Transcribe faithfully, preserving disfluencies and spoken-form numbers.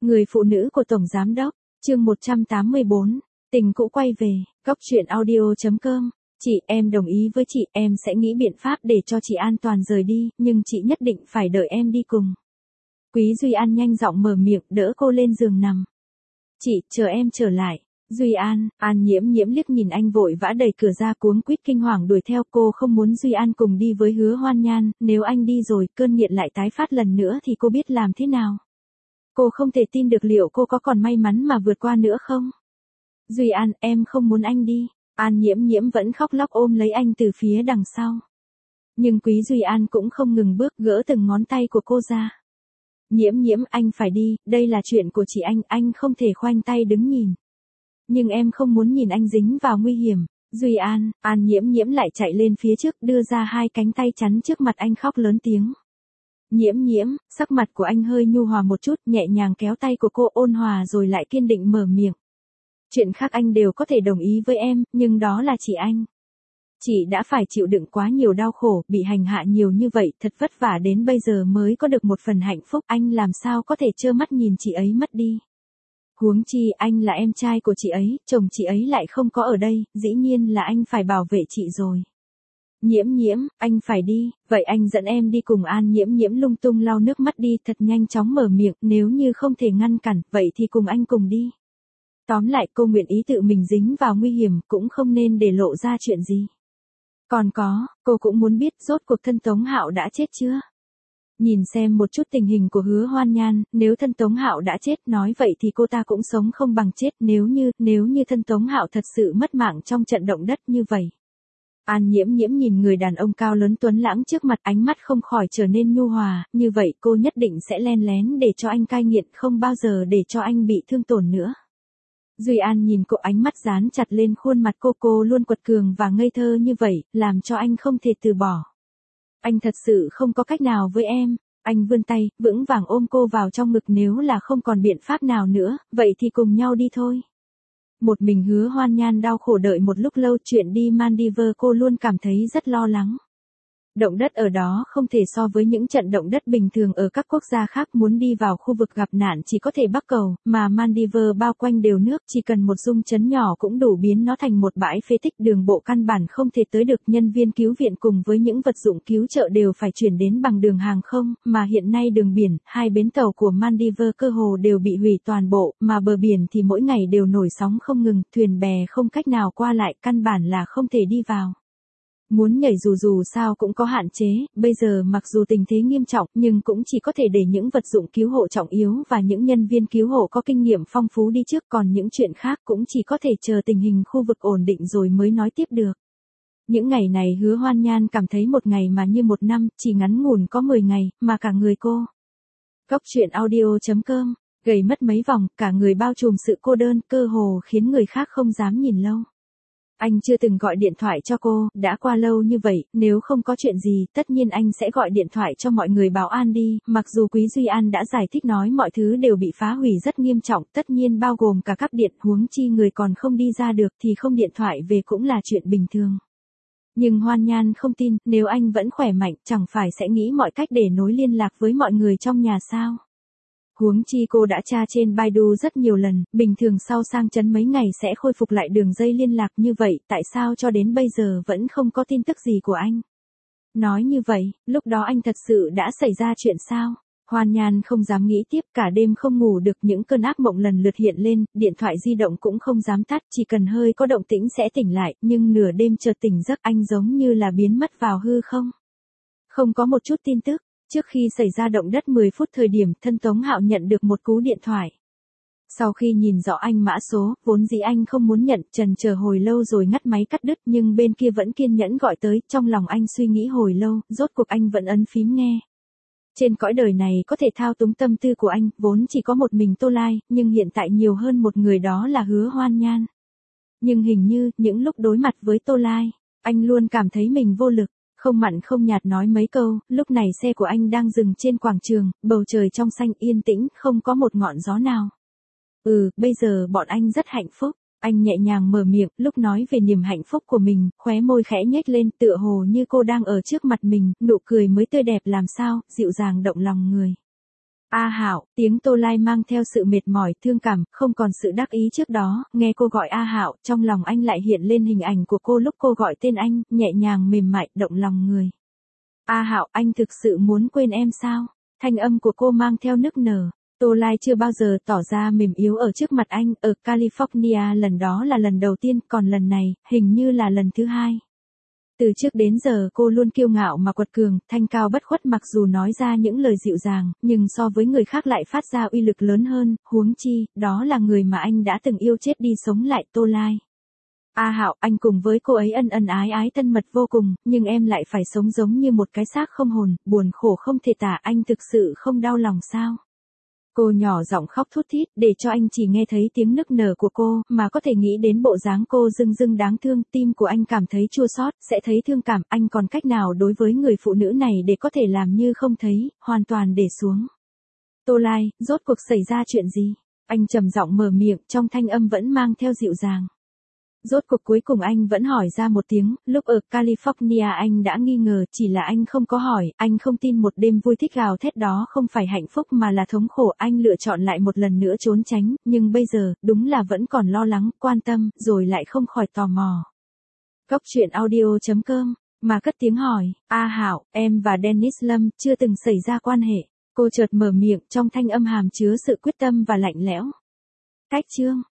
Người phụ nữ của Tổng Giám Đốc, chương một trăm tám mươi bốn, tình cũ quay về, góc truyện audio chấm com. Chị, em đồng ý với chị, em sẽ nghĩ biện pháp để cho chị an toàn rời đi, nhưng chị nhất định phải đợi em đi cùng. Quý Duy An nhanh giọng mở miệng đỡ cô lên giường nằm. Chị, chờ em trở lại. Duy An, An Nhiễm Nhiễm liếc nhìn anh vội vã đẩy cửa ra cuống quýt kinh hoàng đuổi theo. Cô không muốn Duy An cùng đi với Hứa Hoan Nhan, nếu anh đi rồi cơn nghiện lại tái phát lần nữa thì cô biết làm thế nào. Cô không thể tin được liệu cô có còn may mắn mà vượt qua nữa không. Duy An, em không muốn anh đi. An Nhiễm Nhiễm vẫn khóc lóc ôm lấy anh từ phía đằng sau. Nhưng Quý Duy An cũng không ngừng bước, gỡ từng ngón tay của cô ra. Nhiễm Nhiễm, anh phải đi, đây là chuyện của chị anh, anh không thể khoanh tay đứng nhìn. Nhưng em không muốn nhìn anh dính vào nguy hiểm. Duy An, An Nhiễm Nhiễm lại chạy lên phía trước, đưa ra hai cánh tay chắn trước mặt anh khóc lớn tiếng. Nhiễm Nhiễm, sắc mặt của anh hơi nhu hòa một chút, nhẹ nhàng kéo tay của cô, ôn hòa rồi lại kiên định mở miệng. Chuyện khác anh đều có thể đồng ý với em, nhưng đó là chị anh. Chị đã phải chịu đựng quá nhiều đau khổ, bị hành hạ nhiều như vậy, thật vất vả đến bây giờ mới có được một phần hạnh phúc, anh làm sao có thể trơ mắt nhìn chị ấy mất đi. Huống chi anh là em trai của chị ấy, chồng chị ấy lại không có ở đây, dĩ nhiên là anh phải bảo vệ chị rồi. Nhiễm Nhiễm, anh phải đi, vậy anh dẫn em đi cùng. An Nhiễm Nhiễm lung tung lau nước mắt đi, thật nhanh chóng mở miệng, nếu như không thể ngăn cản, vậy thì cùng anh cùng đi. Tóm lại cô nguyện ý tự mình dính vào nguy hiểm, cũng không nên để lộ ra chuyện gì. Còn có, cô cũng muốn biết rốt cuộc thân Tống Hạo đã chết chưa? Nhìn xem một chút tình hình của Hứa Hoan Nhan, nếu thân Tống Hạo đã chết, nói vậy thì cô ta cũng sống không bằng chết, nếu như, nếu như thân Tống Hạo thật sự mất mạng trong trận động đất như vậy. An Nhiễm Nhiễm nhìn người đàn ông cao lớn tuấn lãng trước mặt, ánh mắt không khỏi trở nên nhu hòa, như vậy cô nhất định sẽ len lén để cho anh cai nghiện, không bao giờ để cho anh bị thương tổn nữa. Duy An nhìn cô, ánh mắt dán chặt lên khuôn mặt cô, cô luôn quật cường và ngây thơ như vậy, làm cho anh không thể từ bỏ. Anh thật sự không có cách nào với em. Anh vươn tay, vững vàng ôm cô vào trong ngực, nếu là không còn biện pháp nào nữa, vậy thì cùng nhau đi thôi. Một mình Hứa Hoan Nhan đau khổ đợi một lúc lâu, chuyện đi Maldives cô luôn cảm thấy rất lo lắng. Động đất ở đó không thể so với những trận động đất bình thường ở các quốc gia khác, muốn đi vào khu vực gặp nạn chỉ có thể bắc cầu, mà Maldives bao quanh đều nước, chỉ cần một rung chấn nhỏ cũng đủ biến nó thành một bãi phế tích, đường bộ căn bản không thể tới được, nhân viên cứu viện cùng với những vật dụng cứu trợ đều phải chuyển đến bằng đường hàng không, mà hiện nay đường biển, hai bến tàu của Maldives cơ hồ đều bị hủy toàn bộ, mà bờ biển thì mỗi ngày đều nổi sóng không ngừng, thuyền bè không cách nào qua lại, căn bản là không thể đi vào. Muốn nhảy dù dù sao cũng có hạn chế, bây giờ mặc dù tình thế nghiêm trọng nhưng cũng chỉ có thể để những vật dụng cứu hộ trọng yếu và những nhân viên cứu hộ có kinh nghiệm phong phú đi trước, còn những chuyện khác cũng chỉ có thể chờ tình hình khu vực ổn định rồi mới nói tiếp được. Những ngày này Hứa Hoan Nhan cảm thấy một ngày mà như một năm, chỉ ngắn ngủn có mười ngày, mà cả người cô. Góc truyện audio chấm com, gầy mất mấy vòng, cả người bao trùm sự cô đơn, cơ hồ khiến người khác không dám nhìn lâu. Anh chưa từng gọi điện thoại cho cô, đã qua lâu như vậy, nếu không có chuyện gì, tất nhiên anh sẽ gọi điện thoại cho mọi người báo an đi, mặc dù Quý Duy An đã giải thích nói mọi thứ đều bị phá hủy rất nghiêm trọng, tất nhiên bao gồm cả cáp điện, huống chi người còn không đi ra được thì không điện thoại về cũng là chuyện bình thường. Nhưng Hoan Nhan không tin, nếu anh vẫn khỏe mạnh, chẳng phải sẽ nghĩ mọi cách để nối liên lạc với mọi người trong nhà sao? Huống chi cô đã tra trên Baidu rất nhiều lần, bình thường sau sang chấn mấy ngày sẽ khôi phục lại đường dây liên lạc, như vậy, tại sao cho đến bây giờ vẫn không có tin tức gì của anh? Nói như vậy, lúc đó anh thật sự đã xảy ra chuyện sao? Hoan Nhan không dám nghĩ tiếp, cả đêm không ngủ được, những cơn ác mộng lần lượt hiện lên, điện thoại di động cũng không dám tắt, chỉ cần hơi có động tĩnh sẽ tỉnh lại, nhưng nửa đêm chợt tỉnh giấc, anh giống như là biến mất vào hư không. Không có một chút tin tức. Trước khi xảy ra động đất mười phút thời điểm, thân Tống Hạo nhận được một cú điện thoại. Sau khi nhìn rõ anh mã số, vốn dĩ anh không muốn nhận, trần chờ hồi lâu rồi ngắt máy cắt đứt, nhưng bên kia vẫn kiên nhẫn gọi tới, trong lòng anh suy nghĩ hồi lâu, rốt cuộc anh vẫn ấn phím nghe. Trên cõi đời này có thể thao túng tâm tư của anh, vốn chỉ có một mình Tô Lai, nhưng hiện tại nhiều hơn một người, đó là Hứa Hoan Nhan. Nhưng hình như, những lúc đối mặt với Tô Lai, anh luôn cảm thấy mình vô lực. Không mặn không nhạt nói mấy câu, lúc này xe của anh đang dừng trên quảng trường, bầu trời trong xanh yên tĩnh, không có một ngọn gió nào. Ừ, bây giờ bọn anh rất hạnh phúc. Anh nhẹ nhàng mở miệng, lúc nói về niềm hạnh phúc của mình, khóe môi khẽ nhếch lên, tựa hồ như cô đang ở trước mặt mình, nụ cười mới tươi đẹp làm sao, dịu dàng động lòng người. A Hạo, tiếng Tô Lai mang theo sự mệt mỏi, thương cảm, không còn sự đắc ý trước đó, nghe cô gọi A Hạo, trong lòng anh lại hiện lên hình ảnh của cô lúc cô gọi tên anh, nhẹ nhàng mềm mại, động lòng người. A Hạo, anh thực sự muốn quên em sao? Thanh âm của cô mang theo nức nở. Tô Lai chưa bao giờ tỏ ra mềm yếu ở trước mặt anh, ở California lần đó là lần đầu tiên, còn lần này, hình như là lần thứ hai. Từ trước đến giờ cô luôn kiêu ngạo mà quật cường, thanh cao bất khuất, mặc dù nói ra những lời dịu dàng, nhưng so với người khác lại phát ra uy lực lớn hơn, huống chi, đó là người mà anh đã từng yêu chết đi sống lại. Tô Lai. A Hạo, anh cùng với cô ấy ân ân ái ái thân mật vô cùng, nhưng em lại phải sống giống như một cái xác không hồn, buồn khổ không thể tả, anh thực sự không đau lòng sao? Cô nhỏ giọng khóc thút thít, để cho anh chỉ nghe thấy tiếng nức nở của cô, mà có thể nghĩ đến bộ dáng cô dưng dưng đáng thương, tim của anh cảm thấy chua xót, sẽ thấy thương cảm, anh còn cách nào đối với người phụ nữ này để có thể làm như không thấy, hoàn toàn để xuống. Tô Lai, rốt cuộc xảy ra chuyện gì? Anh trầm giọng mở miệng, trong thanh âm vẫn mang theo dịu dàng. Rốt cuộc cuối cùng anh vẫn hỏi ra một tiếng, lúc ở California anh đã nghi ngờ, chỉ là anh không có hỏi, anh không tin một đêm vui thích gào thét đó không phải hạnh phúc mà là thống khổ, anh lựa chọn lại một lần nữa trốn tránh, nhưng bây giờ, đúng là vẫn còn lo lắng, quan tâm, rồi lại không khỏi tò mò. Góc truyện audio chấm com, mà cất tiếng hỏi, A Hạo, em và Dennis Lâm chưa từng xảy ra quan hệ, cô chợt mở miệng, trong thanh âm hàm chứa sự quyết tâm và lạnh lẽo. Cách chương